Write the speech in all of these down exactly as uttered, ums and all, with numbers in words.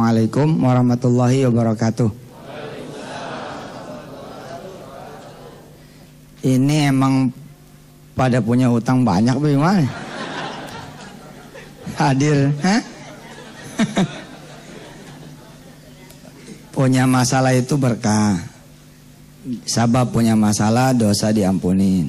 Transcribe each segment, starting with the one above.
Assalamualaikum warahmatullahi wabarakatuh. Ini emang pada punya utang banyak bagaimana? Hadir, hah? Punya masalah itu berkah. Sabab punya masalah, dosa diampunin.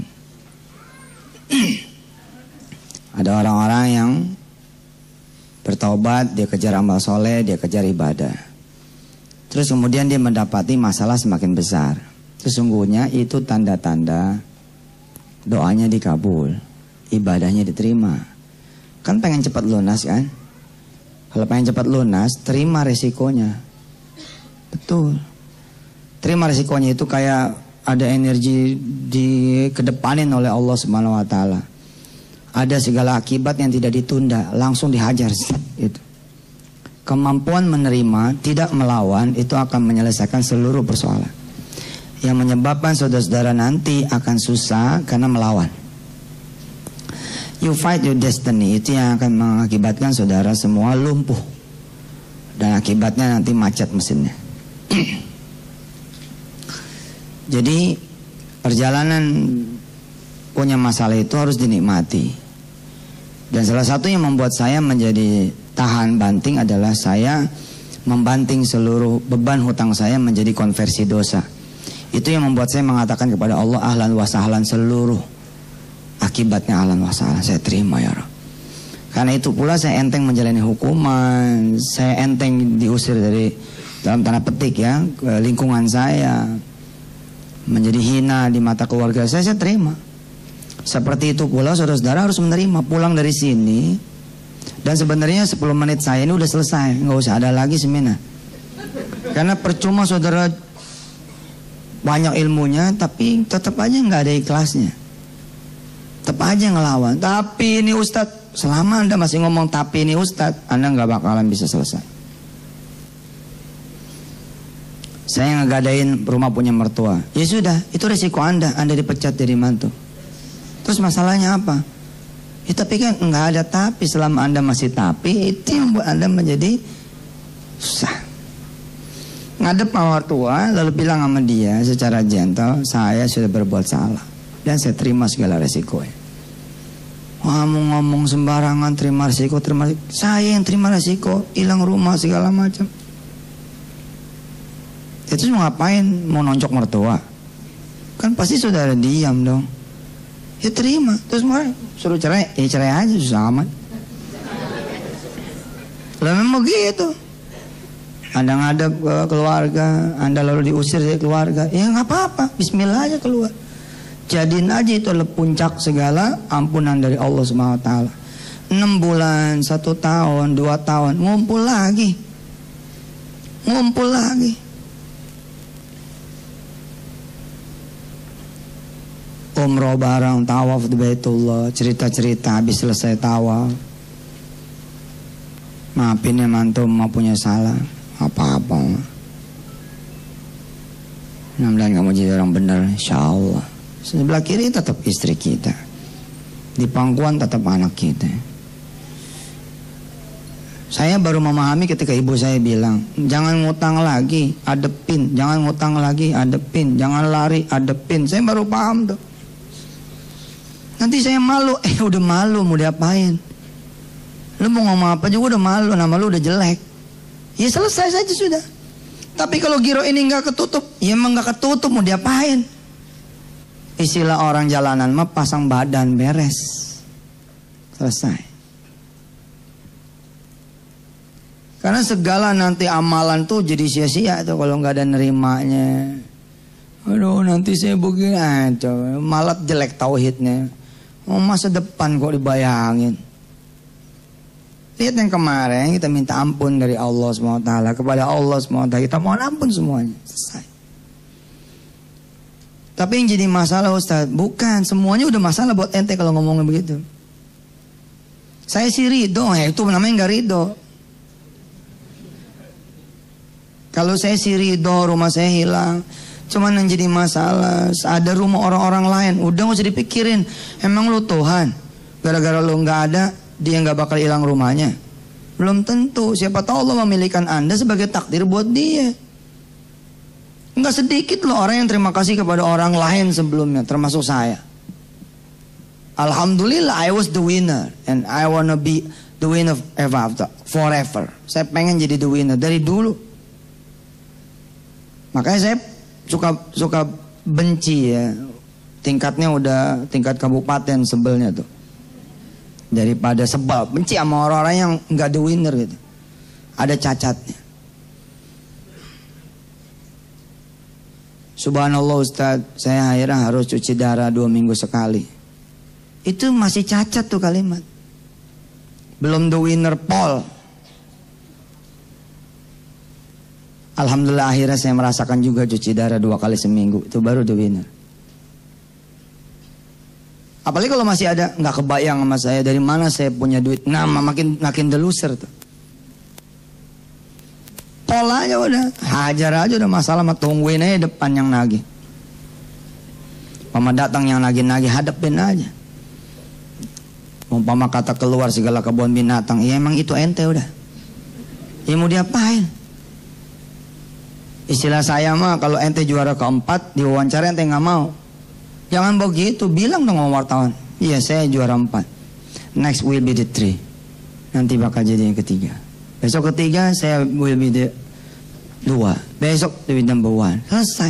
Ada orang-orang yang bertobat, dia kejar amal soleh, dia kejar ibadah. Terus kemudian dia mendapati masalah semakin besar. Sesungguhnya itu tanda-tanda doanya dikabul, ibadahnya diterima. Kan pengen cepat lunas kan? Kalau pengen cepat lunas, terima resikonya. Betul. Terima resikonya itu kayak ada energi dikedepanin oleh Allah Subhanahu wa taala. Ada segala akibat yang tidak ditunda, langsung dihajar itu. Kemampuan menerima, tidak melawan itu akan menyelesaikan seluruh persoalan. Yang menyebabkan saudara-saudara nanti akan susah karena melawan. You fight your destiny, itu yang akan mengakibatkan saudara semua lumpuh. Dan akibatnya nanti macet mesinnya. Jadi perjalanan punya masalah itu harus dinikmati. Dan salah satu yang membuat saya menjadi tahan banting adalah saya membanting seluruh beban hutang saya menjadi konversi dosa. Itu yang membuat saya mengatakan kepada Allah, ahlan wa sahlan, seluruh akibatnya ahlan wa sahlan, saya terima ya Rabb. Karena itu pula saya enteng menjalani hukuman, saya enteng diusir dari dalam tanda petik ya lingkungan saya, menjadi hina di mata keluarga saya, saya terima. Seperti itu pula saudara-saudara harus menerima. Pulang dari sini, dan sebenarnya sepuluh menit saya ini udah selesai, nggak usah ada lagi seminar. Karena percuma saudara banyak ilmunya tapi tetap aja nggak ada ikhlasnya, tetap aja ngelawan. Tapi ini Ustadz, selama Anda masih ngomong tapi ini Ustadz, Anda nggak bakalan bisa selesai. Saya ngegadain rumah punya mertua, ya sudah, itu resiko Anda, Anda dipecat dari mantu. Terus masalahnya apa? Ya tapi kan nggak ada tapi, selama Anda masih tapi, itu yang membuat Anda menjadi susah. Ngadep sama mertua, lalu bilang sama dia secara gentle, saya sudah berbuat salah dan saya terima segala resikonya. Ngomong-ngomong sembarangan, terima resiko, terima resiko. Saya yang terima resiko, hilang rumah segala macam. Itu mau ngapain? Mau nonjok mertua? Kan pasti saudara diam dong. Ya terima. Terus mau suruh cerai, ya cerai aja, susah amat. Lah memang gitu. Anda ngadep ke keluarga, Anda lalu diusir dari keluarga, ya nggak apa-apa, bismillah aja keluar. Jadiin aja itu adalah puncak segala ampunan dari Allah Subhanahu wa taala. enam bulan, satu tahun, dua tahun, ngumpul lagi. Ngumpul lagi. Umroh bareng, tawaf di Baitullah, cerita-cerita habis selesai tawaf. Maafin ya mantu, mau punya salah. Apa-apa. Mudah-mudahan kamu jadi orang benar, insya Allah. Sebelah kiri tetap istri kita, di pangkuan tetap anak kita. Saya baru memahami ketika ibu saya bilang, jangan ngutang lagi, adepin. Jangan ngutang lagi, adepin. Jangan lari, adepin. Saya baru paham tuh. Nanti saya malu. Eh udah malu mau diapain? Lu mau ngomong apa juga udah malu, nama lu udah jelek. Ya selesai saja sudah. Tapi kalau giro ini nggak ketutup, ya emang nggak ketutup, mau diapain? Istilah orang jalanan mah pasang badan beres. Selesai. Karena segala nanti amalan tuh jadi sia-sia tuh kalau nggak ada nerimanya. Aduh nanti saya begini aja, malah jelek tauhidnya. Oh, masa depan kok dibayangin. Lihat yang kemarin kita minta ampun dari Allah subhanahu wa taala, kepada Allah subhanahu wa taala kita mohon ampun semuanya, selesai. Tapi yang jadi masalah Ustaz, bukan semuanya udah masalah buat ente kalau ngomongnya begitu. Saya sih ridho, ya itu namanya nggak ridho. Kalau saya sih ridho rumah saya hilang, cuman yang jadi masalah ada rumah orang-orang lain, udah nggak usah dipikirin. Emang lu Tuhan, gara-gara lu nggak ada dia nggak bakal hilang rumahnya. Belum tentu. Siapa tahu Allah memilihkan Anda sebagai takdir buat dia. Enggak sedikit loh orang yang terima kasih kepada orang lain sebelumnya, termasuk saya. Alhamdulillah I was the winner and I wanna be the winner ever after, forever. Saya pengen jadi the winner dari dulu. Makanya saya suka suka benci ya. Tingkatnya udah tingkat kabupaten sebelnya tuh. Daripada sebel, benci sama orang-orang yang enggak the winner gitu. Ada cacatnya. Subhanallah Ustaz, saya akhirnya harus cuci darah dua minggu sekali. Itu masih cacat tuh kalimat. Belum the winner Paul. Alhamdulillah akhirnya saya merasakan juga cuci darah dua kali seminggu. Itu baru the winner. Apalagi kalau masih ada, nggak kebayang sama saya dari mana saya punya duit. Nah makin makin the loser tuh. Paul aja udah, hajar aja udah masalah, mah tungguin aja depan yang nagih. Umpama datang yang nagih-nagih, hadapin aja. Umpama kata keluar segala kebun binatang, ya emang itu ente udah. Ya mau diapain? Istilah saya mah kalau ente juara keempat, diwawancara ente nggak mau. Jangan begitu, bilang dong sama wartawan. Iya saya juara empat. Next will be the three. Nanti bakal jadi yang ketiga. Besok ketiga saya will be the dua. Besok the number one. Selesai.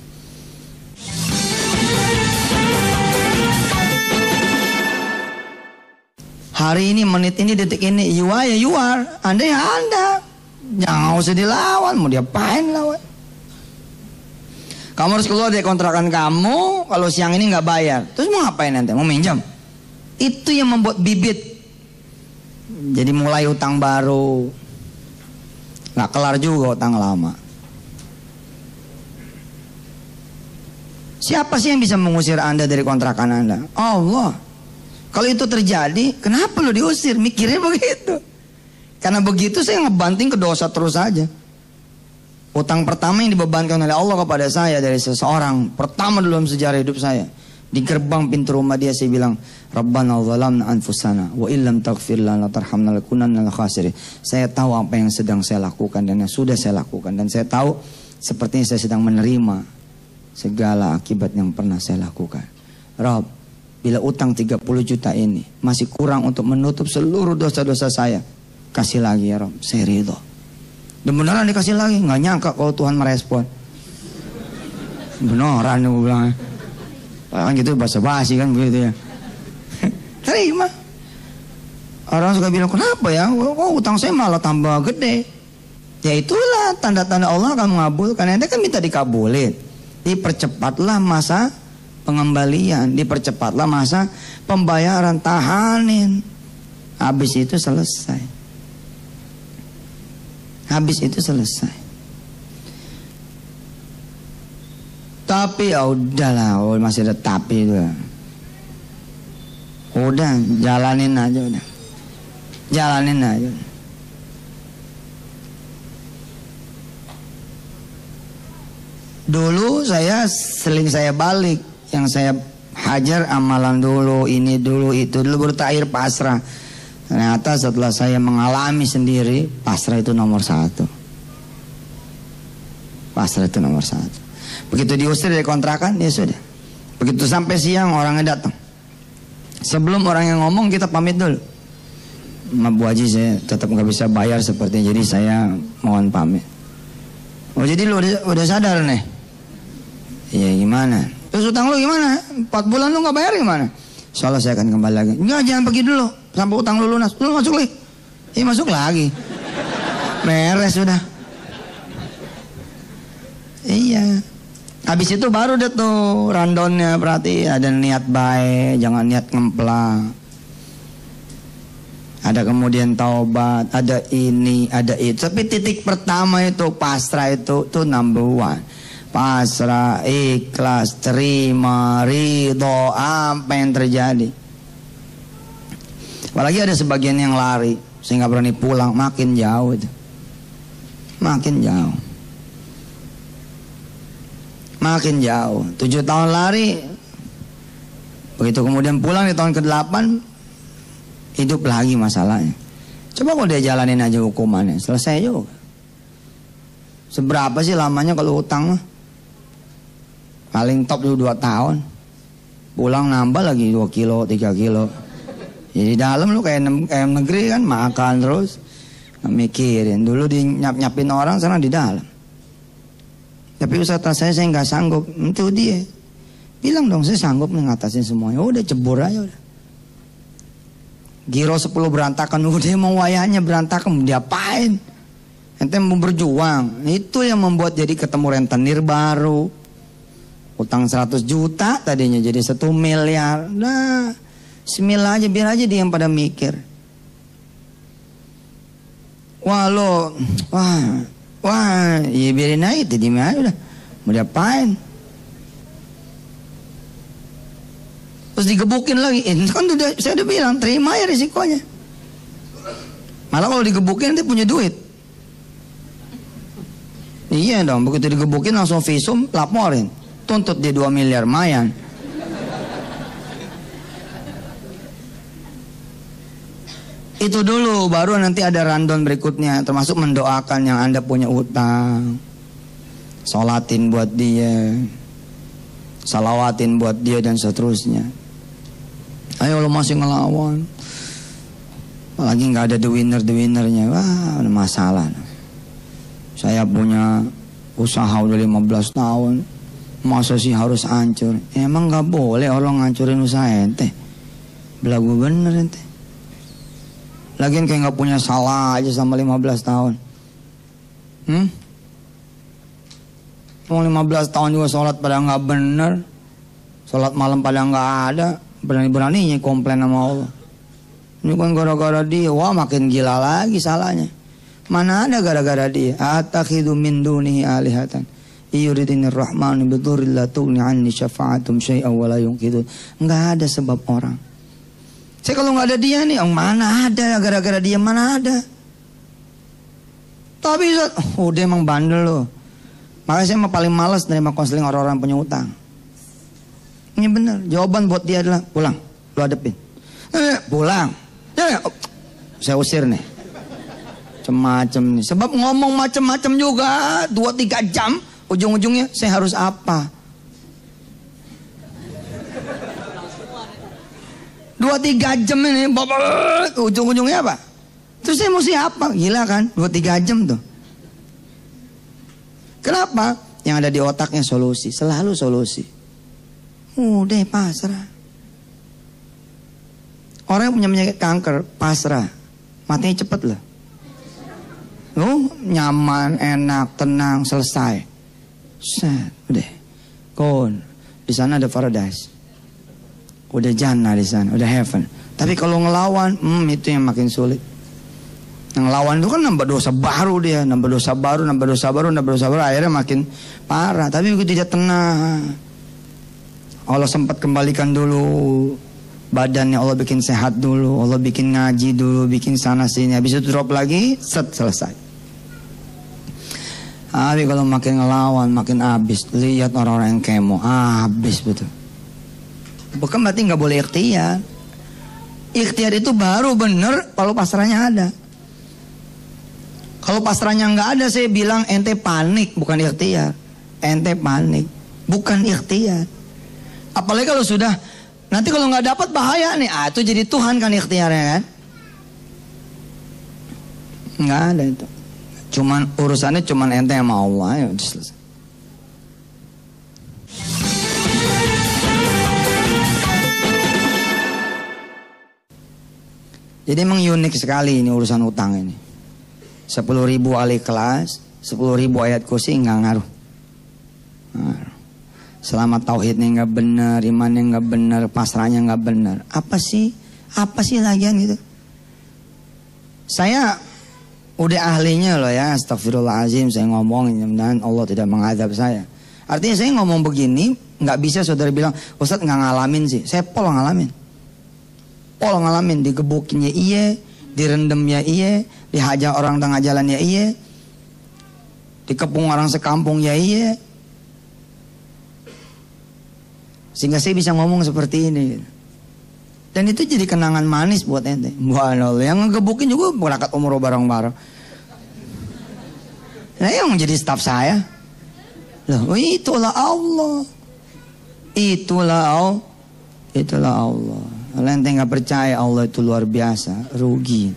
Hari ini, menit ini, detik ini, you are ya you are. Anda ya Anda. Jangan usah dilawan. Mau diapain lawan? Kamu harus keluar dari kontrakan kamu. Kalau siang ini nggak bayar, terus mau ngapain nanti? Mau minjam? Itu yang membuat bibit. Jadi mulai utang baru. Nggak kelar juga utang lama. Siapa sih yang bisa mengusir Anda dari kontrakan Anda? Allah. Kalau itu terjadi, kenapa lo diusir? Mikirnya begitu. Karena begitu saya ngebanting ke dosa terus aja. Utang pertama yang dibebankan oleh Allah kepada saya dari seseorang, pertama dalam sejarah hidup saya, di gerbang pintu rumah dia saya bilang, Rabbana zalamna anfusana wa illam taghfir lana tarhamna lakunanna minal khasirin. Saya tahu apa yang sedang saya lakukan dan yang sudah saya lakukan, dan saya tahu sepertinya saya sedang menerima segala akibat yang pernah saya lakukan. Rabb, bila utang tiga puluh juta ini masih kurang untuk menutup seluruh dosa-dosa saya, kasih lagi ya Rabb, saya ridho. Dan beneran dikasih lagi, nggak nyangka kalau Tuhan merespon. Beneran gue bilang. Kan gitu basa-basi kan begitu ya. Terima. Orang suka bilang, kenapa ya? Oh, utang saya malah tambah gede. Ya itulah tanda-tanda Allah akan mengabulkan. Anda kan minta dikabulin. Dipercepatlah masa pengembalian, dipercepatlah masa pembayaran, tahanin. Habis itu selesai. Habis itu selesai. Tapi ya udahlah, oh, masih ada tapi itu. Udah, jalanin aja udah. Jalanin aja. Dulu saya seling saya balik, yang saya hajar amalan dulu, ini dulu, itu dulu, bertakhir pasrah. Ternyata setelah saya mengalami sendiri, pasrah itu nomor satu. Pasrah itu nomor satu. Begitu diusir dari kontrakan, ya sudah. Begitu sampai siang orangnya datang. Sebelum orang yang ngomong kita pamit dulu. Ma Bu Haji, saya tetap nggak bisa bayar sepertinya, jadi saya mohon pamit. Oh jadi lu udah, udah sadar nih? Iya gimana? Terus utang lu gimana? Empat bulan lu nggak bayar gimana? Insyaallah saya akan kembali lagi. Enggak, jangan pergi dulu sampai utang lu lunas. Lu masuk lagi. Iya masuk lagi. Beres sudah. Iya. Habis itu baru deh tuh rundownnya, berarti ada niat baik, jangan niat ngemplang. Ada kemudian taubat, ada ini, ada itu. Tapi titik pertama itu pasrah, itu tuh number one. Pasrah, ikhlas, terima, ridho, apa yang terjadi. Apalagi ada sebagian yang lari, saya nggak berani pulang, makin jauh itu. Makin jauh. Makin jauh. Tujuh tahun lari, begitu kemudian pulang di tahun ke delapan, hidup lagi masalahnya. Coba kalau dia jalanin aja hukumannya, selesai juga. Seberapa sih lamanya kalau utang mah? Paling top dulu dua tahun. Pulang nambah lagi dua kilo, tiga kilo. Jadi dalam lu kayak, kayak negeri kan, makan terus. Nggak mikirin. Dulu di nyap-nyapin orang, sekarang di dalam. Tapi usaha saya, saya nggak sanggup. Itu dia. Bilang dong, saya sanggup ngatasin semuanya. Udah cebur aja udah. Giro sepuluh berantakan, udah mau wayahnya berantakan, diapain? Ente mau berjuang. Itu yang membuat jadi ketemu rentenir baru. Utang seratus juta tadinya jadi satu miliar. Nah, bismillah aja, biar aja dia yang pada mikir. Wah lo, wah, wah, ya biarin aja, tadi aja udah. Mau diapain? Terus digebukin lagi. Eh, kan udah, saya udah bilang, terima ya risikonya. Malah kalau digebukin nanti punya duit. Iya dong, begitu digebukin langsung visum, laporin. Tuntut dia dua miliar, mayan. Itu dulu, baru nanti ada rundown berikutnya. Termasuk mendoakan yang Anda punya utang. Sholatin buat dia. Salawatin buat dia dan seterusnya. Ayo lo masih ngelawan. Apalagi gak ada the winner, the winnernya. Wah, ada masalah. Saya punya usaha udah lima belas tahun. Masa sih harus hancur? Emang gak boleh orang ngancurin usaha ente. Belagu bener ente. Lagian kayak gak punya salah aja sama lima belas tahun. Hmm? Mau lima belas tahun juga sholat pada gak bener. Sholat malam pada gak ada. Berani-beraninya komplain sama Allah. Ini kan gara-gara dia. Wah makin gila lagi salahnya. Mana ada gara-gara dia? Atakhidu min dunihi alihatan yuridinir rahmanu bidurri la tughni anni syafa'atum syai'an wa la yunqidun. Enggak ada sebab orang. Saya kalau enggak ada dia nih, oh, mana ada gara-gara dia, mana ada. Tapi oh dia emang bandel loh. Makanya saya mah paling malas nerima konseling orang-orang punya utang. Ini benar, jawaban buat dia adalah pulang, lu hadepin. Eh, pulang. Ya, oh, saya usir nih. Macem-macem nih. Sebab ngomong macem-macem juga dua tiga jam, ujung-ujungnya saya harus apa? dua tiga jam ini, ujung-ujungnya apa? Terus saya mesti apa? Gila kan? dua tiga jam tuh. Kenapa? Yang ada di otaknya solusi, selalu solusi. Udah pasrah. Orang yang punya penyakit kanker pasrah, matinya cepet loh. Oh, nyaman, enak, tenang, selesai. Set, udah. Kon, di sana ada paradise. Udah jannah di sana, udah heaven. Tapi kalau ngelawan, hmm, itu yang makin sulit. Yang ngelawan itu kan nambah dosa baru dia, nambah dosa baru, nambah dosa baru, nambah dosa baru, akhirnya makin parah. Tapi begitu dia tenang, Allah sempat kembalikan dulu badannya, Allah bikin sehat dulu, Allah bikin ngaji dulu, bikin sana sini, habis itu drop lagi, set, selesai. Tapi kalau makin ngelawan, makin habis. Lihat orang-orang yang kemo, habis betul. Bukan berarti nggak boleh ikhtiar. Ikhtiar itu baru bener kalau pasrahnya ada. Kalau pasrahnya nggak ada, saya bilang ente panik, bukan ikhtiar. Ente panik, bukan ikhtiar. Apalagi kalau sudah, nanti kalau nggak dapat bahaya nih. Ah, itu jadi Tuhan kan ikhtiarnya kan? Nggak ada itu. Cuman urusannya cuman ente sama Allah, ya udah selesai. Jadi emang unik sekali ini urusan utang ini. Sepuluh ribu ahli kelas, sepuluh ribu ayat kursi nggak ngaruh. ngaruh. Selama tauhidnya nggak benar, imannya nggak benar, pasrahnya nggak benar. Apa sih? Apa sih lagian gitu? Saya udah ahlinya loh ya, astagfirullahaladzim saya ngomong, mudah-mudahan Allah tidak mengadab saya. Artinya saya ngomong begini, nggak bisa saudara bilang, Ustadz nggak ngalamin sih. Saya pol ngalamin. Pol ngalamin, digebukinnya iya, direndamnya iya, dihajar orang tengah jalannya iya, dikepung orang sekampung ya iya. Sehingga saya bisa ngomong seperti ini. Dan itu jadi kenangan manis buat ente. Subhanallah, yang ngegebukin juga berangkat umroh bareng-bareng. Nah, yang menjadi staf saya. Loh, itulah Allah. Itulah Allah. Itulah Allah. Kalau ente nggak percaya Allah itu luar biasa, rugi.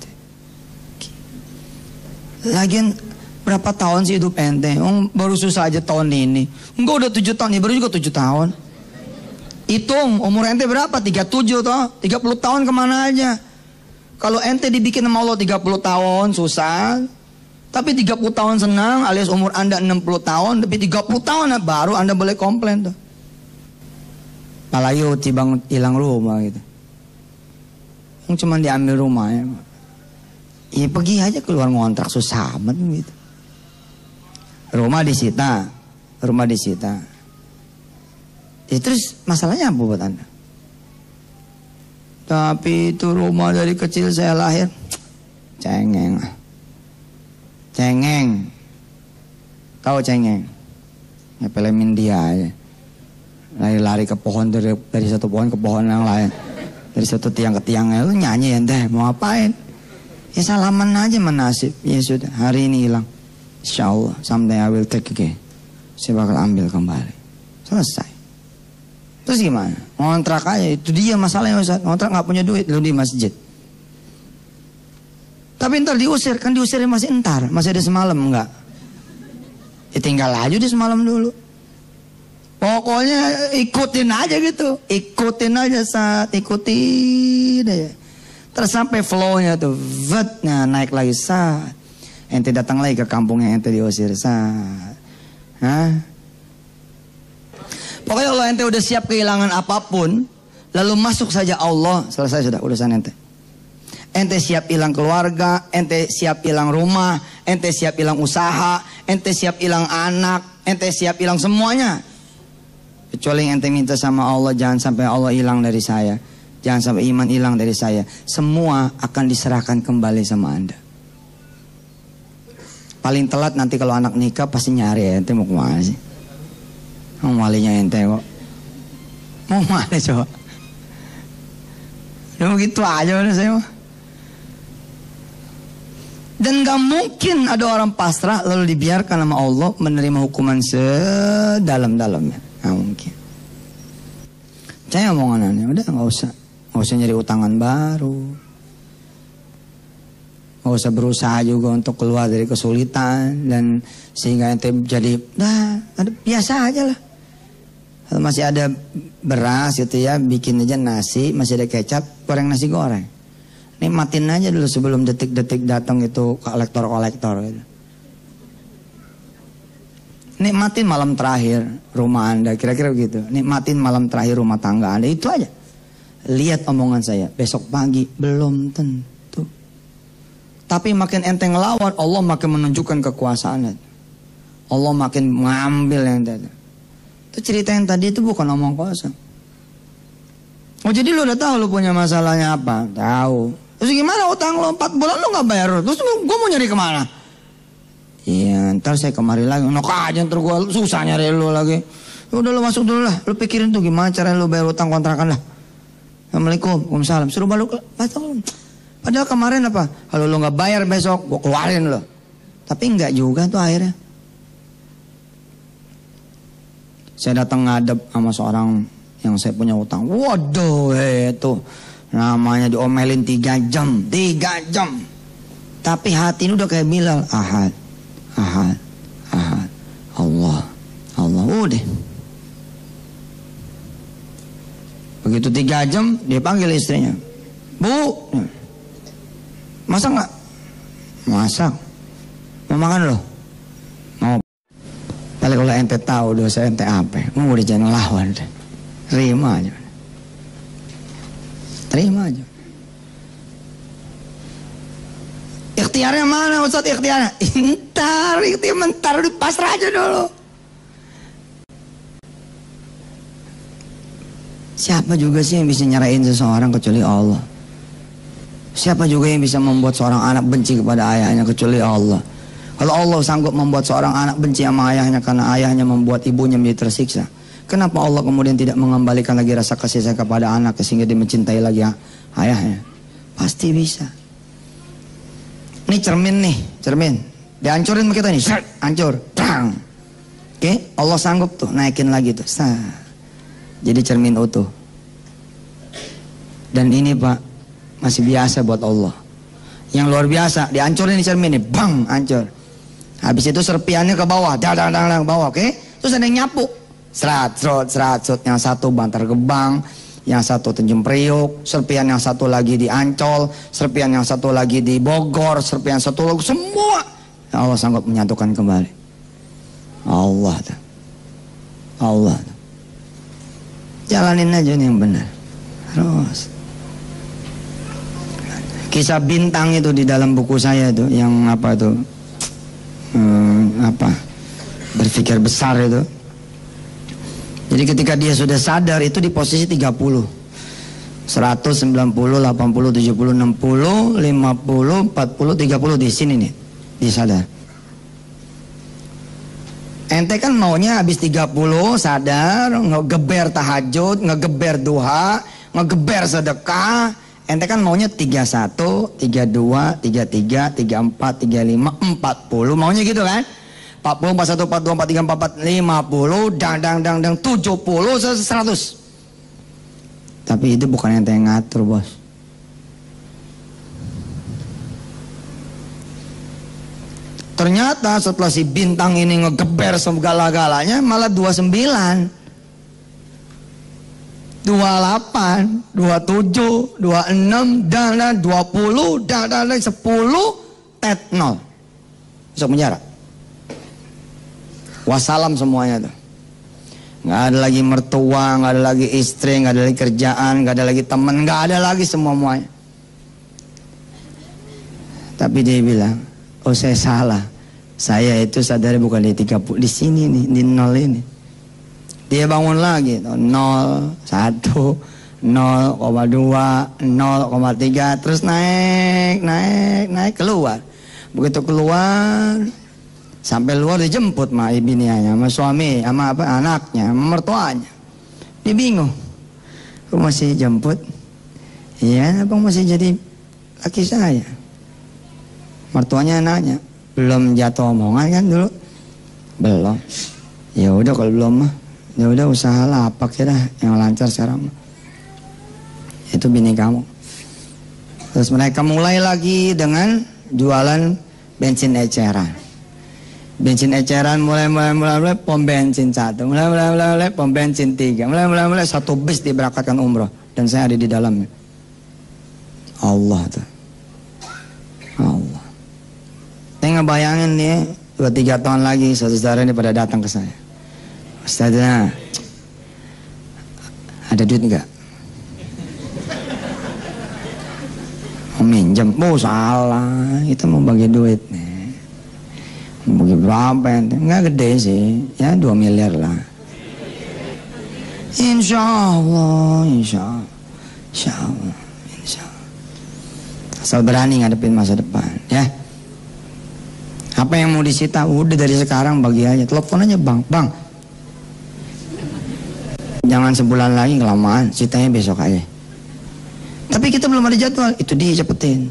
Lagian berapa tahun sih hidup ente? Oh, baru susah aja tahun ini. Enggak udah tujuh tahun, ya baru juga tujuh tahun. Hitung umur ente berapa? tiga puluh tujuh toh? tiga puluh tahun kemana aja? Kalau ente dibikin sama Allah tiga puluh tahun susah. Tapi tiga puluh tahun senang, alias umur anda enam puluh tahun. Tapi tiga puluh tahun baru anda boleh komplain tuh. Palayu tibang hilang rumah gitu. Yang cuma diambil rumahnya. Ya pergi aja keluar ngontrak, susah amat gitu. Rumah disita, rumah disita. Ya, terus masalahnya apa buat anda? Tapi itu rumah dari kecil saya lahir, cengeng, cengeng. Tahu cengeng? Ngepelemin dia aja. Lari-lari ke pohon dari dari satu pohon ke pohon yang lain, dari satu tiang ke tiangnya. Lu nyanyi ya deh, mau apain? Ya salaman aja menasib. Ya sudah, hari ini hilang. Insya Allah, someday I will take again. Saya bakal ambil kembali. Selesai. Terus gimana? Ngontrak aja. Itu dia masalahnya Ustaz. Ngontrak gak punya duit, lu di masjid. Tapi ntar diusir. Kan diusirnya masih entar. Masih ada semalam enggak? Ya tinggal aja di semalam dulu. Pokoknya ikutin aja gitu. Ikutin aja saat ikutin aja. Terus sampai flow-nya tuh, vet, nah naik lagi saat. Ente datang lagi ke kampungnya ente diusir saat. Hah? Pokoknya kalau ente udah siap kehilangan apapun, lalu masuk saja Allah, selesai sudah urusan ente. Ente siap hilang keluarga, ente siap hilang rumah, ente siap hilang usaha, ente siap hilang anak, ente siap hilang semuanya. Kecuali yang ente minta sama Allah, jangan sampai Allah hilang dari saya. Jangan sampai iman hilang dari saya. Semua akan diserahkan kembali sama anda. Paling telat nanti kalau anak nikah pasti nyari ya, ente mau kemana sih? Mau walinya ente kok. Mau mana coba? Ya begitu aja udah saya mah. Dan gak mungkin ada orang pasrah lalu dibiarkan sama Allah menerima hukuman sedalam-dalamnya. Gak mungkin. Saya omongannya udah gak usah. Gak usah nyari utangan baru. Gak usah berusaha juga untuk keluar dari kesulitan. Dan sehingga ente jadi nah, biasa aja lah. Kalau masih ada beras gitu ya, bikin aja nasi, masih ada kecap, goreng nasi goreng. Nikmatin aja dulu sebelum detik-detik datang itu kolektor-kolektor gitu. Nikmatin malam terakhir rumah anda, kira-kira begitu. Nikmatin malam terakhir rumah tangga anda, itu aja. Lihat omongan saya, besok pagi belum tentu. Tapi makin ente ngelawan, Allah makin menunjukkan kekuasaannya. Allah makin mengambil yang tadi. Itu cerita yang tadi itu bukan omong kosong. Oh jadi lu udah tahu lu punya masalahnya apa? Tahu. Terus gimana utang lu empat bulan lu gak bayar? Terus lu, gua mau nyari kemana? Iya ntar saya kemari lagi. Nok aja ntar gua susah nyari lu lagi. Udah lu masuk dulu lah. Lu pikirin tuh gimana caranya lu bayar utang kontrakan lah. Assalamualaikum, waalaikumsalam. Suruh balik lah. Padahal kemarin apa? Kalau lu gak bayar besok gua keluarin lu. Tapi enggak juga tuh akhirnya. Saya datang ngadep sama seorang yang saya punya utang. Waduh itu namanya diomelin tiga jam. Tiga jam. Tapi hati ini udah kayak Bilal. Ahad, ahad, ahad. Allah, Allah. Udah. Begitu tiga jam dia panggil istrinya. Bu, masak nggak? Masak. Mau makan loh? Mau. Paling kalau ente tahu dosa ente apa? Mau udah jangan lawan. Terima aja. Terima aja. Ikhtiarnya mana Ustaz ikhtiarnya? Entar, ikhtiar mentar, pasrah aja dulu. Siapa juga sih yang bisa nyerahin seseorang kecuali Allah? Siapa juga yang bisa membuat seorang anak benci kepada ayahnya kecuali Allah? Kalau Allah sanggup membuat seorang anak benci sama ayahnya karena ayahnya membuat ibunya menjadi tersiksa, Kenapa Allah kemudian tidak mengembalikan lagi rasa kasih sayang kepada anak sehingga dia mencintai lagi ayahnya? Pasti bisa. Ini cermin nih, cermin. Dihancurin sama kita nih, hancur. Oke, okay? Allah sanggup tuh naikin lagi tuh. Sah. Jadi cermin utuh. Dan ini Pak, masih biasa buat Allah. Yang luar biasa, dihancurin nih cermin nih, bang, hancur. Habis itu serpiannya ke bawah, dang dang dang dang bawah, oke? Okay? Terus ada yang nyapu. Serat, serot, serat, serot. Yang satu bantar gebang, yang satu Tanjung Priuk, serpian yang satu lagi di Ancol, serpian yang satu lagi di Bogor, serpian satu lagi, semua Allah sanggup menyatukan kembali. Allah tuh. Allah tuh. Jalanin aja nih yang benar. Terus kisah bintang itu di dalam buku saya tuh, yang apa tuh, hmm, apa berpikir besar itu. Jadi ketika dia sudah sadar itu di posisi tiga puluh, seratus, sembilan puluh, delapan puluh, tujuh puluh, enam puluh, lima puluh, empat puluh, tiga puluh, di sini nih, disadar. Ente kan maunya habis tiga puluh sadar, ngegeber tahajud, ngegeber duha, ngegeber sedekah. Ente kan maunya tiga puluh satu, tiga puluh dua, tiga puluh tiga, tiga puluh empat, tiga puluh lima, empat puluh, maunya gitu kan? empat puluh, empat puluh satu, empat puluh dua, empat puluh tiga, empat puluh empat, lima puluh, dang dang dang dang, tujuh puluh, seratus. Tapi itu bukan ente yang ngatur, bos. Ternyata setelah si bintang ini ngegeber segala-galanya malah dua puluh sembilan, dua puluh delapan, dua puluh tujuh, dua puluh enam, dan dan dua puluh, dan dan sepuluh, tet nol. Masuk penjara. Wassalam semuanya tuh. Nggak ada lagi mertua, nggak ada lagi istri, nggak ada lagi kerjaan, nggak ada lagi teman, nggak ada lagi semua-muanya. Tapi dia bilang, oh saya salah. Saya itu sadar bukan di tiga puluh, di sini nih, di nol ini. Dia bangun lagi, nol, satu, nol koma dua, nol koma tiga, terus naik, naik, naik, keluar. Begitu keluar, sampai luar dijemput sama binianya, sama suami, sama apa, anaknya, sama mertuanya. Dia bingung. Kok masih jemput? Iya, abang masih jadi laki saya. Mertuanya nanya, belum jatuh omongan kan dulu? Belum. Ya udah kalau belum mah, ya udah usahalah apa kira yang lancar sekarang. Itu bini kamu. Terus mereka mulai lagi dengan jualan bensin eceran. Bensin eceran mulai mulai mulai, mulai pom bensin satu, mulai mulai mulai, mulai pom bensin tiga, mulai mulai mulai satu bis diberangkatkan umroh dan saya ada di dalamnya. Allah tuh. Allah. Saya ngebayangin nih, dua tiga tahun lagi saudara ini pada datang ke saya. Ustazah, ada duit enggak? Mau minjem? Oh salah, kita mau bagi duit nih. Mau bagi berapa ya? Enggak gede sih, ya dua miliar lah. Insya Allah, insya Allah, insya Allah, insya Allah. Asal berani ngadepin masa depan, ya. Apa yang mau disita? Udah dari sekarang bagi aja. Telepon aja bang, bang. Jangan sebulan lagi kelamaan, sitanya besok aja. Tapi kita belum ada jadwal, itu dia cepetin.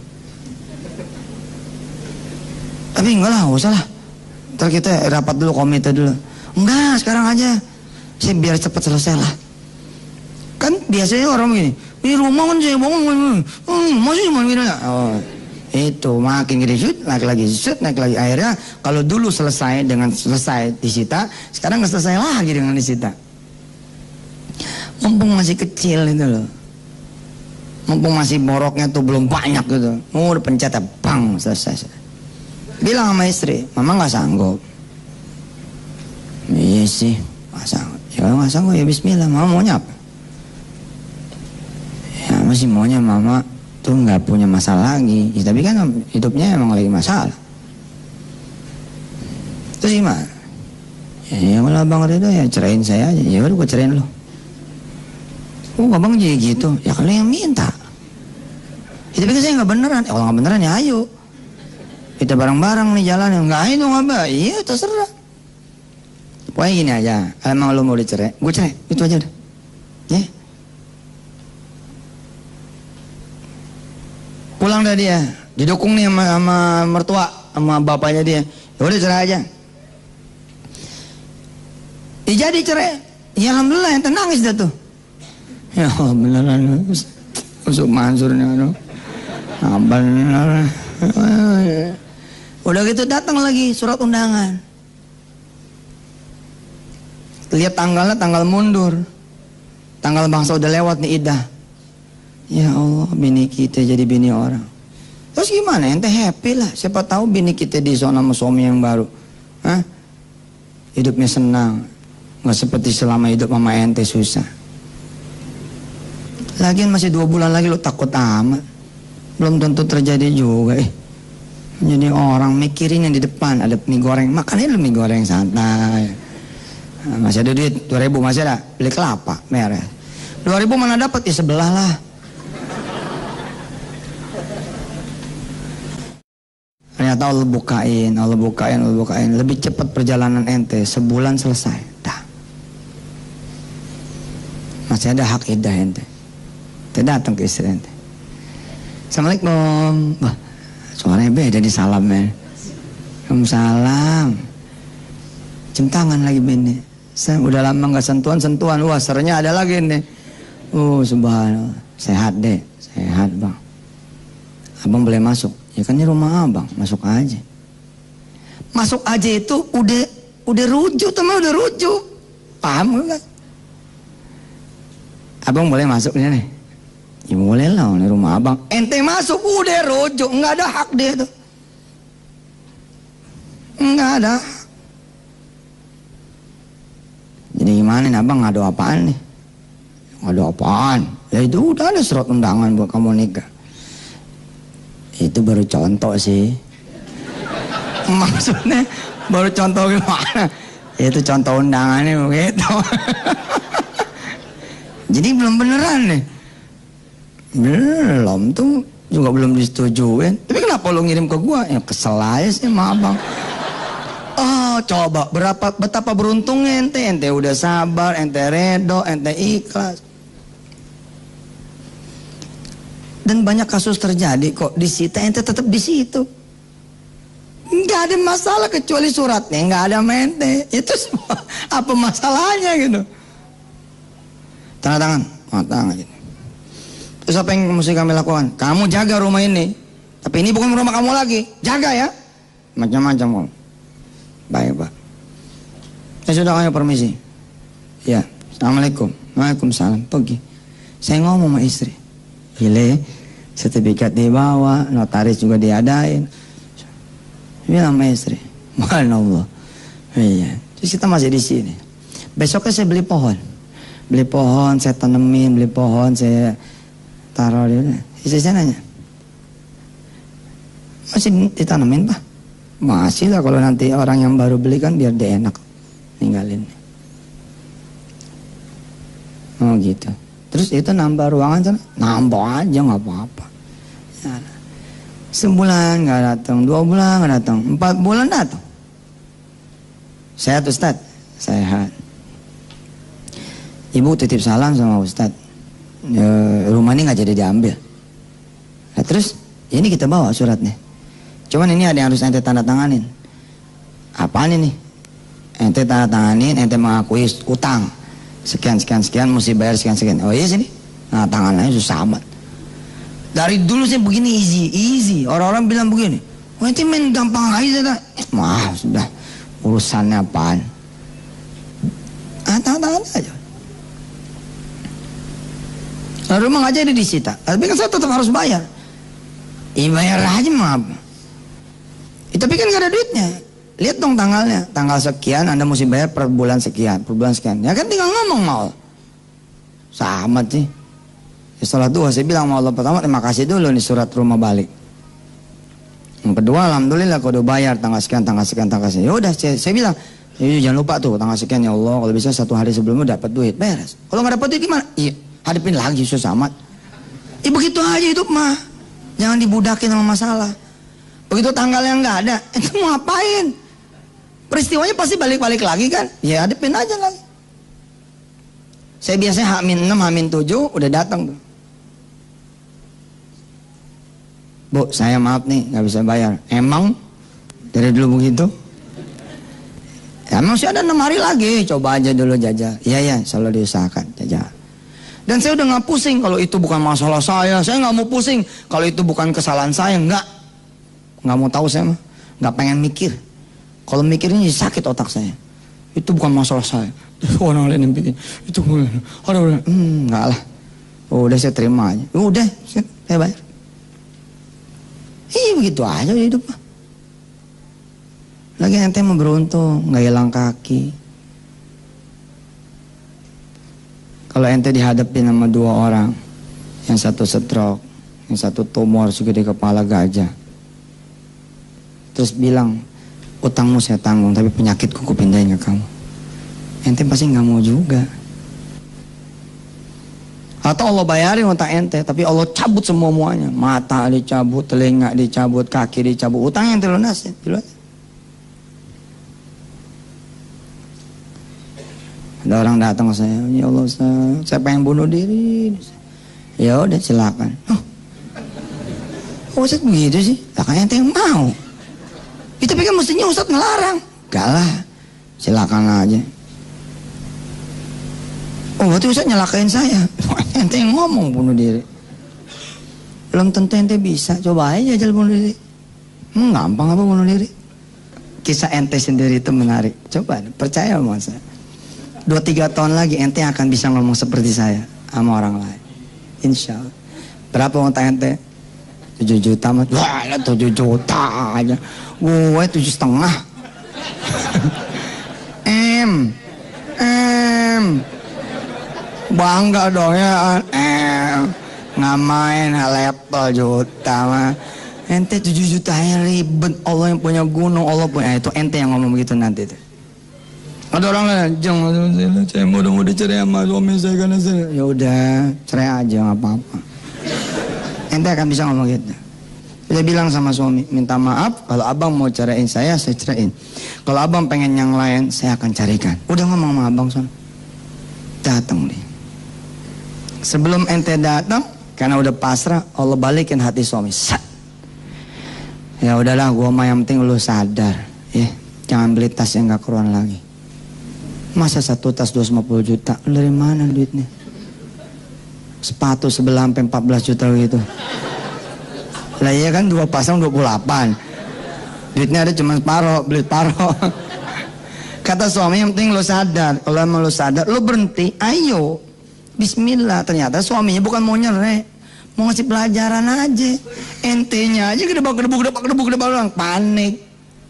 Tapi enggak lah, usah lah. Ntar kita rapat dulu, komite dulu. Enggak, sekarang aja. Saya biar cepet selesai lah. Kan biasanya orang begini, ini rumah kan saya bangun, hmm, masih mau gini. Oh. Itu makin gede, shoot, naik lagi, shoot, naik lagi. Akhirnya kalau dulu selesai dengan selesai disita, sekarang nggak selesai lagi dengan disita. Mumpung masih kecil itu loh, mumpung masih boroknya tuh belum banyak gitu, oh, udah pencet, bang, selesai. Bilang sama istri, mama nggak sanggup. Iya sih, nggak sanggup. Ya kalau nggak sanggup ya Bismillah, mama maunya apa? Ya masih maunya mama tuh nggak punya masalah lagi, ya, tapi kan hidupnya emang lagi masalah. Terus gimana? Ya, ya kalau abang Ridho ya cerain saya aja, ya udah gue cerain lo. Oh abang jadi gitu, ya kalau yang minta. Ya, tapi kan saya nggak beneran, ya, kalau nggak beneran ya ayo. Kita bareng-bareng nih jalan, nggak itu nggak apa, iya terserah. Pokoknya gini aja, emang lo mau dicerai, gue cerai, itu aja udah. Ya. Pulang dah dia, didukung nih sama, sama mertua, sama bapaknya dia. Ya udah cerai aja. Ya jadi cerai. Ya alhamdulillah yang nangis dah tuh. Ya beneran masuk Mansurnya no. Nah, bener. Udah gitu datang lagi surat undangan. Lihat tanggalnya, tanggal mundur. Tanggal bangsa udah lewat nih idah. Ya Allah, bini kita jadi bini orang. Terus gimana? Ente happy lah. Siapa tahu bini kita di zona sama suami yang baru. Hah? Hidupnya senang. Nggak seperti selama hidup mama ente susah. Lagian masih dua bulan lagi lo takut amat. Belum tentu terjadi juga eh. Jadi orang mikirin yang di depan. Ada mie goreng, makannya lu mie goreng santai. Nah, masih ada duit dua ribu masih ada, beli kelapa merah. Dua ribu mana dapat ya sebelah lah. Ternyata Allah bukain, Allah bukain, Allah bukain. Lebih cepat perjalanan ente, sebulan selesai. Dah. Masih ada hak idah ente. Ente datang ke istri ente. Assalamualaikum. Wah, suaranya beda di salamnya. Waalaikumsalam. Cium tangan lagi bini. Saya udah lama nggak sentuhan-sentuhan. Wah, serenya ada lagi nih. Oh, subhanallah. Sehat deh, sehat bang. Abang boleh masuk? Ya kan ini rumah abang, masuk aja. Masuk aja itu udah udah rujuk, teman udah rujuk. Paham gak? Abang boleh masuk nih? Ya boleh lah, ini rumah abang. Ente masuk udah rujuk, nggak ada hak dia tuh. Nggak ada. Jadi gimana nih abang, ngadu apaan nih? Ngadu apaan? Ya itu udah ada surat undangan buat kamu nikah. Itu baru contoh sih. Maksudnya baru contoh gimana? Itu contoh undangannya begitu. Jadi belum beneran nih. Belum tuh juga belum disetujuin. Tapi kenapa lo ngirim ke gua? Ya kesel aja sih sama abang. Oh coba berapa betapa beruntungnya ente. Ente udah sabar, ente redo, ente ikhlas. Dan banyak kasus terjadi kok disita ente tetap di situ. Nggak ada masalah kecuali suratnya nggak ada mente. Itu semua apa masalahnya gitu? Tanda tangan, oh, tangan gitu. Terus apa yang mesti kami lakukan? Kamu jaga rumah ini. Tapi ini bukan rumah kamu lagi. Jaga ya. Macam-macam kok. Baik pak. Ya sudah kami permisi. Ya. Assalamualaikum. Waalaikumsalam. Pergi. Saya ngomong sama istri. Gile. Sertifikat dibawa, notaris juga diadain. Bilang sama istri, subhanallah. Iya. Terus kita masih di sini. Besoknya saya beli pohon, beli pohon, saya tanemin, beli pohon, saya taruh di mana. Istri saya nanya, masih ditanemin pak? Masih lah, kalau nanti orang yang baru beli kan biar dia enak ninggalin. Oh gitu. Terus itu nambah ruangan sana, nambah aja nggak apa-apa. Ya, sebulan nggak datang, dua bulan nggak datang, empat bulan datang. Sehat Ustadz, sehat. Ibu titip salam sama Ustadz. E, rumah ini nggak jadi diambil. Nah, terus ini kita bawa suratnya. Cuman ini ada yang harus ente tanda tanganin. Apaan ini? Ente tanda tanganin, ente mengakui utang. Sekian, sekian, sekian, mesti bayar sekian, sekian. Oh iya sini. Nah tangannya susah amat. Dari dulu sih begini easy, easy. Orang-orang bilang begini. Wah itu main gampang aja. Wah sudah. Urusannya apaan? Ah tangan-tangan aja. Nah, rumah nggak jadi disita. Tapi kan saya tetap harus bayar. Iya bayar aja maaf. Eh, tapi kan gak ada duitnya. Lihat dong tanggalnya, tanggal sekian Anda mesti bayar per bulan sekian, per bulan sekian. Ya kan tinggal ngomong mau. Sama sih. Ya, setelah dua saya bilang sama Allah pertama terima kasih dulu nih surat rumah balik. Yang kedua alhamdulillah kalau udah bayar tanggal sekian, tanggal sekian, tanggal sekian. Ya udah saya, saya bilang, ya, jangan lupa tuh tanggal sekian ya Allah kalau bisa satu hari sebelumnya dapat duit beres. Kalau nggak dapat duit gimana? Iya hadapin lagi susah amat. Ya begitu aja hidup mah. Jangan dibudakin sama masalah. Begitu tanggal yang nggak ada, itu mau ngapain? Peristiwanya pasti balik-balik lagi kan? Ya hadepin aja lagi. Saya biasanya H enam, H tujuh udah datang tuh. Bu, saya maaf nih nggak bisa bayar. Emang dari dulu begitu? Ya, emang sih ada enam hari lagi. Coba aja dulu jajal. Iya ya, selalu diusahakan jajal. Dan saya udah nggak pusing kalau itu bukan masalah saya. Saya nggak mau pusing kalau itu bukan kesalahan saya. Nggak, nggak mau tahu saya mah. Nggak pengen mikir. Kalau mikirnya sakit otak saya. Itu bukan masalah saya. Orang lain yang bikin. Itu orang hmm, nggak lah. Oh, udah saya terima aja. Udah, saya bayar. Iya begitu aja hidup. Lagi ente mau beruntung, nggak hilang kaki. Kalau ente dihadapin sama dua orang, yang satu stroke, yang satu tumor segede kepala gajah, terus bilang, utangmu saya tanggung, tapi penyakitku ku pindahin ke kamu. Ente pasti nggak mau juga. Atau Allah bayarin utang ente, tapi Allah cabut semua muanya. Mata dicabut, telinga dicabut, kaki dicabut, utang ente lunasin. Ada orang datang ke saya, ya Allah, saya, saya pengen bunuh diri. Ya udah silakan. Oh, oh Ustaz begitu sih? Lah kan ente yang mau. Itu pikir mestinya Ustaz ngelarang. Gak lah, silakan aja. Oh berarti Ustaz nyalakain saya. Ente yang ngomong bunuh diri. Belum tentu ente bisa. Coba aja jajal bunuh diri. Hmm, gampang apa bunuh diri? Kisah ente sendiri itu menarik. Coba percaya sama saya. Dua tiga tahun lagi ente akan bisa ngomong seperti saya sama orang lain. Insya Allah. Berapa utang ente? Tujuh juta mas. Wah tujuh juta aja. Gue tujuh setengah. M M bangga dong ya. M nggak main level juta mah. Ente tujuh juta ya ribet. Allah yang punya gunung, Allah punya. Eh, itu ente yang ngomong begitu nanti tuh. Ada orang lain, jangan, saya mau udah mau dicerai sama suami saya karena saya. Ya udah, cerai aja nggak apa-apa. Ente akan bisa ngomong gitu. Saya bilang sama suami, minta maaf kalau abang mau ceraiin saya, saya ceraiin. Kalau abang pengen yang lain, saya akan carikan. Udah ngomong sama abang son. Datang nih. Sebelum ente datang, karena udah pasrah, Allah balikin hati suami. Sat. Ya udahlah, gua mah yang penting lu sadar, ya. Jangan beli tas yang nggak keruan lagi. Masa satu tas dua ratus lima puluh juta? Dari mana duitnya? Sepatu sebelah sampai empat belas juta gitu. Lah iya kan dua pasang dua puluh delapan. Duitnya ada cuma separuh, beli separuh. Kata suami yang penting lo sadar. Kalau emang lo sadar, lo berhenti, ayo. Bismillah. Ternyata suaminya bukan mau nyerah, mau ngasih pelajaran aja. Entenya aja gedebak-gedebuk, gedebak-gedebuk, gedebak-gedebuk, panik.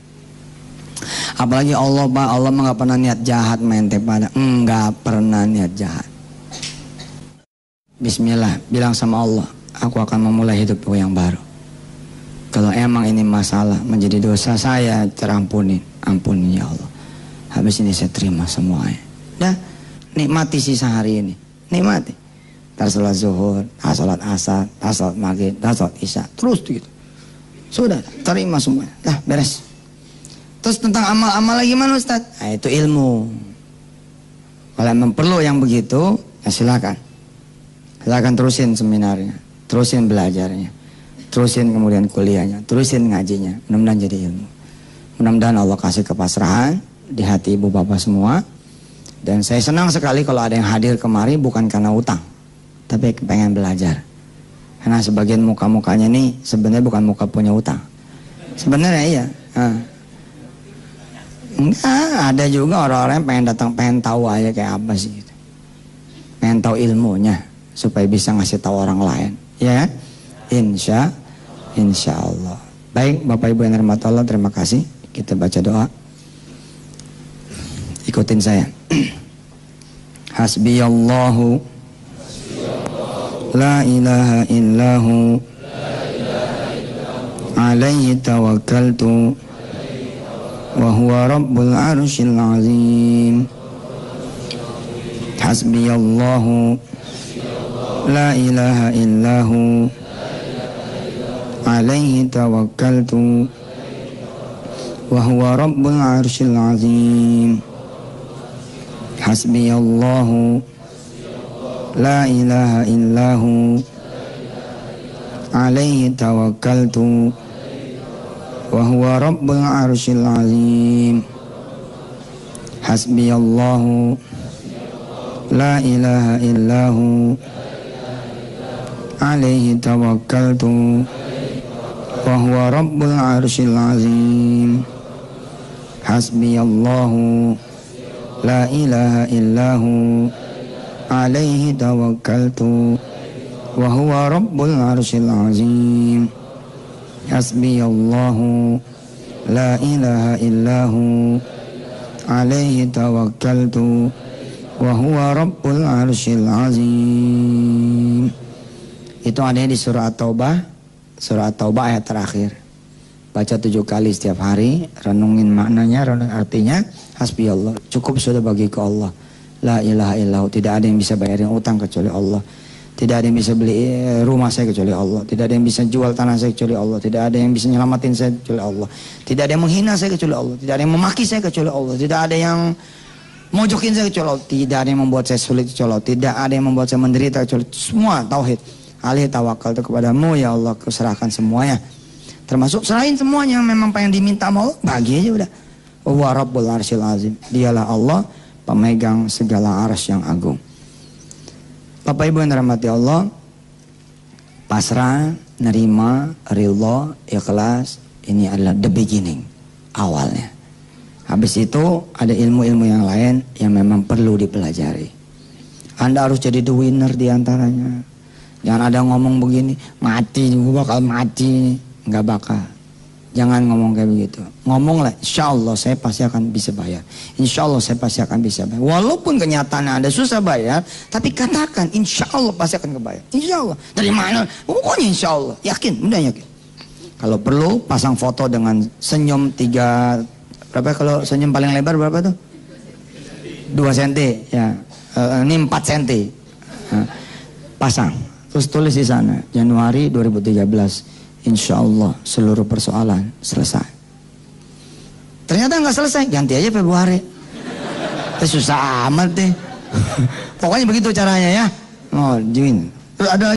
Apalagi Allah, Pak, Allah mah gak pernah niat jahat mente pada. Enggak pernah niat jahat. Bismillah, bilang sama Allah, aku akan memulai hidupku yang baru. Kalau emang ini masalah menjadi dosa saya, terampuni, ampuni ya Allah. Habis ini saya terima semuanya. Dah, nikmati sisa hari ini, nikmati. Ntar sholat zuhur, ntar sholat asar, ntar sholat maghrib, ntar sholat isya, terus gitu. Sudah, terima semuanya. Dah, beres. Terus tentang amal-amal lagi mana Ustaz? Nah, itu ilmu. Kalau memang perlu yang begitu, ya silakan. Silakan terusin seminarnya, terusin belajarnya, terusin kemudian kuliahnya, terusin ngajinya. Mudah-mudahan jadi ilmu. Mudah-mudahan Allah kasih kepasrahan di hati ibu bapak semua. Dan saya senang sekali kalau ada yang hadir kemari bukan karena utang, tapi pengen belajar. Karena sebagian muka-mukanya nih sebenarnya bukan muka punya utang. Sebenarnya iya. Nah. Enggak, ada juga orang-orang yang pengen datang, pengen tahu aja kayak apa sih gitu. Pengen tahu ilmunya supaya bisa ngasih tahu orang lain, ya. Insya Insya Allah. Baik, Bapak Ibu yang dirahmati Allah, terima kasih. Kita baca doa. Ikutin saya. Hasbiyallahu la ilaha illahu alaihi tawakkaltu wa huwa rabbul arsyil azim. Hasbiyallahu la ilaha illahu alaihi tawakkaltu wa huwa rabbul arsyil azim. Hasbiyallahu la ilaha illahu alaihi tawakkaltu wa huwa rabbul arsyil azim. Hasbiyallahu la ilaha illahu alaihi tawakkaltu wa huwa rabbul arsyil azim. Hasbiyallahu la ilaha illahu alaihi tawakkaltu wa huwa rabbul arsyil azim. Hasbiyallahu la ilaha illahu alaihi tawakkaltu wa huwa rabbul arsyil azim. Itu adanya di surah At-Taubah, surah At-Taubah ayat terakhir. Baca tujuh kali setiap hari, renungin maknanya, renungin artinya. Hasbiyallah, cukup sudah bagiku Allah. La ilaha illahu, tidak ada yang bisa bayarin utang kecuali Allah. Tidak ada yang bisa beli rumah saya kecuali Allah. Tidak ada yang bisa jual tanah saya kecuali Allah. Tidak ada yang bisa nyelamatin saya kecuali Allah. Tidak ada yang menghina saya kecuali Allah. Tidak ada yang memaki saya kecuali Allah. Tidak ada yang mojokin saya kecuali Allah. Tidak ada yang membuat saya sulit kecuali Allah. Tidak ada yang membuat saya menderita kecuali Allah. Semua tauhid. Alih tawakal itu kepadamu ya Allah, kuserahkan semuanya. Termasuk serahin semuanya yang memang pengen diminta mau, bagi aja udah. Wa rabbul arsyil azim. Dialah Allah, pemegang segala arsy yang agung. Bapak Ibu yang dirahmati Allah, pasrah, nerima, ridha, ikhlas, ini adalah the beginning, awalnya. Habis itu ada ilmu-ilmu yang lain yang memang perlu dipelajari. Anda harus jadi the winner diantaranya. Jangan ada ngomong begini, mati, gue bakal mati, nggak bakal. Jangan ngomong kayak begitu. Ngomonglah, insya Allah saya pasti akan bisa bayar. Insya Allah saya pasti akan bisa bayar. Walaupun kenyataannya Anda susah bayar, tapi katakan insya Allah pasti akan kebayar. Insya Allah. Dari mana? Pokoknya insya Allah. Yakin, udah yakin. Kalau perlu pasang foto dengan senyum tiga, berapa kalau senyum paling lebar berapa tuh? Dua senti. Ya, uh, ini empat senti. Nah, pasang. Terus tulis di sana Januari dua ribu tiga belas. Insya Allah seluruh persoalan selesai. Ternyata nggak selesai, ganti aja Februari. Itu susah amat deh. Pokoknya begitu caranya ya. Oh, join. Ada